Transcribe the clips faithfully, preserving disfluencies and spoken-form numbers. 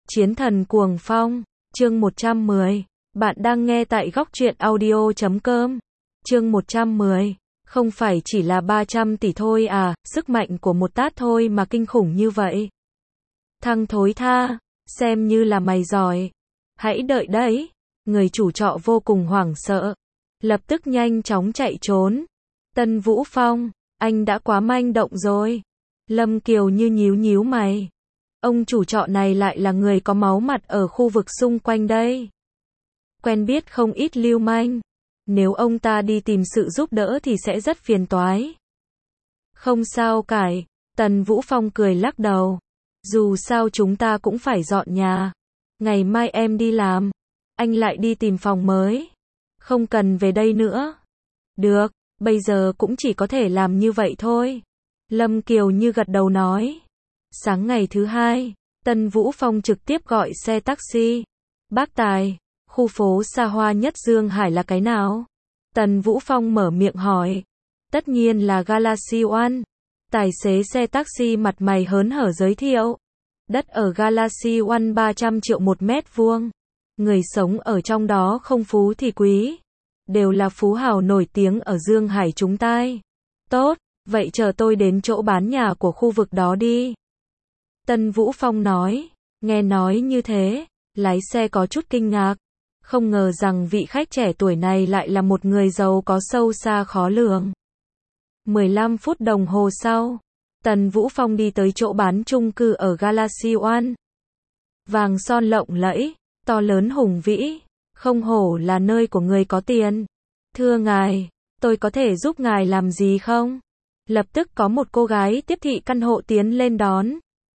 Chiến thần cuồng phong, chương một trăm mười. Bạn đang nghe tại góc truyện audio chấm com. Chương một trăm mười. Không phải chỉ là ba trăm tỷ thôi à, sức mạnh của một tát thôi mà kinh khủng như vậy. Thằng thối tha, xem như là mày giỏi. Hãy đợi đấy. Người chủ trọ vô cùng hoảng sợ. Lập tức nhanh chóng chạy trốn. Tân Vũ Phong, anh đã quá manh động rồi. Lâm Kiều như nhíu nhíu mày. Ông chủ trọ này lại là người có máu mặt ở khu vực xung quanh đây. Quen biết không ít lưu manh. Nếu ông ta đi tìm sự giúp đỡ thì sẽ rất phiền toái. Không sao cải, Tần Vũ Phong cười lắc đầu. Dù sao chúng ta cũng phải dọn nhà. Ngày mai em đi làm. Anh lại đi tìm phòng mới. Không cần về đây nữa. Được, bây giờ cũng chỉ có thể làm như vậy thôi. Lâm Kiều như gật đầu nói. Sáng ngày thứ hai, Tân Vũ Phong trực tiếp gọi xe taxi. Bác Tài, khu phố xa hoa nhất Dương Hải là cái nào? Tần Vũ Phong mở miệng hỏi. Tất nhiên là Galaxy One. Tài xế xe taxi mặt mày hớn hở giới thiệu. Đất ở Galaxy One ba trăm triệu một mét vuông. Người sống ở trong đó không phú thì quý. Đều là phú hào nổi tiếng ở Dương Hải chúng ta. Tốt, vậy chờ tôi đến chỗ bán nhà của khu vực đó đi. Tân Vũ Phong nói. Nghe nói như thế, lái xe có chút kinh ngạc. Không ngờ rằng vị khách trẻ tuổi này lại là một người giàu có sâu xa khó lường. mười lăm phút đồng hồ sau, Tần Vũ Phong đi tới chỗ bán chung cư ở Galaxy One. Vàng son lộng lẫy, to lớn hùng vĩ, không hổ là nơi của người có tiền. Thưa ngài, tôi có thể giúp ngài làm gì không? Lập tức có một cô gái tiếp thị căn hộ tiến lên đón.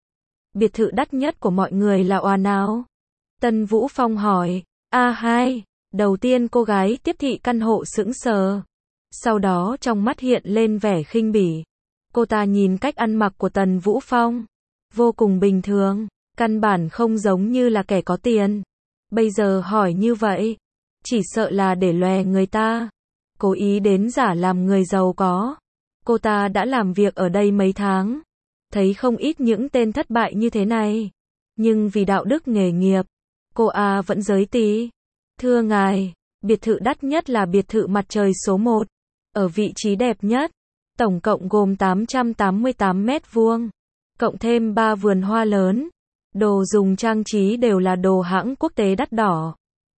Biệt thự đắt nhất của mọi người là oà nào? Tần Vũ Phong hỏi. A hai, đầu tiên cô gái tiếp thị căn hộ sững sờ. Sau đó trong mắt hiện lên vẻ khinh bỉ. Cô ta nhìn cách ăn mặc của Tần Vũ Phong. Vô cùng bình thường, căn bản không giống như là kẻ có tiền. Bây giờ hỏi như vậy, chỉ sợ là để lòe người ta. Cố ý đến giả làm người giàu có. Cô ta đã làm việc ở đây mấy tháng. Thấy không ít những tên thất bại như thế này. Nhưng vì đạo đức nghề nghiệp, cô A vẫn giới tí. Thưa ngài, biệt thự đắt nhất là biệt thự mặt trời số một. Ở vị trí đẹp nhất. Tổng cộng gồm tám trăm tám mươi tám mét vuông. Cộng thêm ba vườn hoa lớn. Đồ dùng trang trí đều là đồ hãng quốc tế đắt đỏ.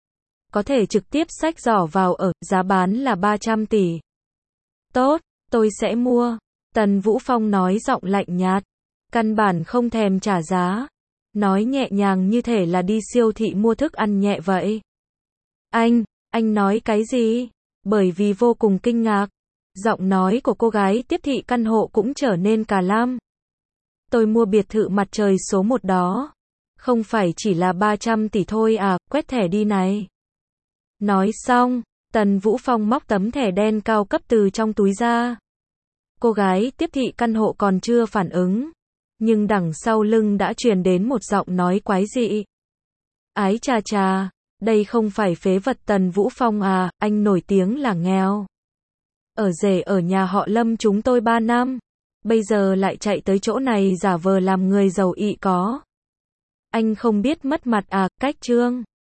Có thể trực tiếp xách giỏ vào ở, giá bán là ba trăm tỷ. Tốt, tôi sẽ mua. Tần Vũ Phong nói giọng lạnh nhạt. Căn bản không thèm trả giá. Nói nhẹ nhàng như thể là đi siêu thị mua thức ăn nhẹ vậy. Anh, anh nói cái gì? Bởi vì vô cùng kinh ngạc. Giọng nói của cô gái tiếp thị căn hộ cũng trở nên cà lam. Tôi mua biệt thự mặt trời số một đó. Không phải chỉ là ba trăm tỷ thôi à, quét thẻ đi này. Nói xong, Tần Vũ Phong móc tấm thẻ đen cao cấp từ trong túi ra. Cô gái tiếp thị căn hộ còn chưa phản ứng. Nhưng đằng sau lưng đã truyền đến một giọng nói quái dị. Ái chà chà, đây không phải phế vật Tần Vũ Phong à, anh nổi tiếng là nghèo. Ở rể ở nhà họ Lâm chúng tôi ba năm. Bây giờ lại chạy tới chỗ này giả vờ làm người giàu ị có. Anh không biết mất mặt à, cách trương.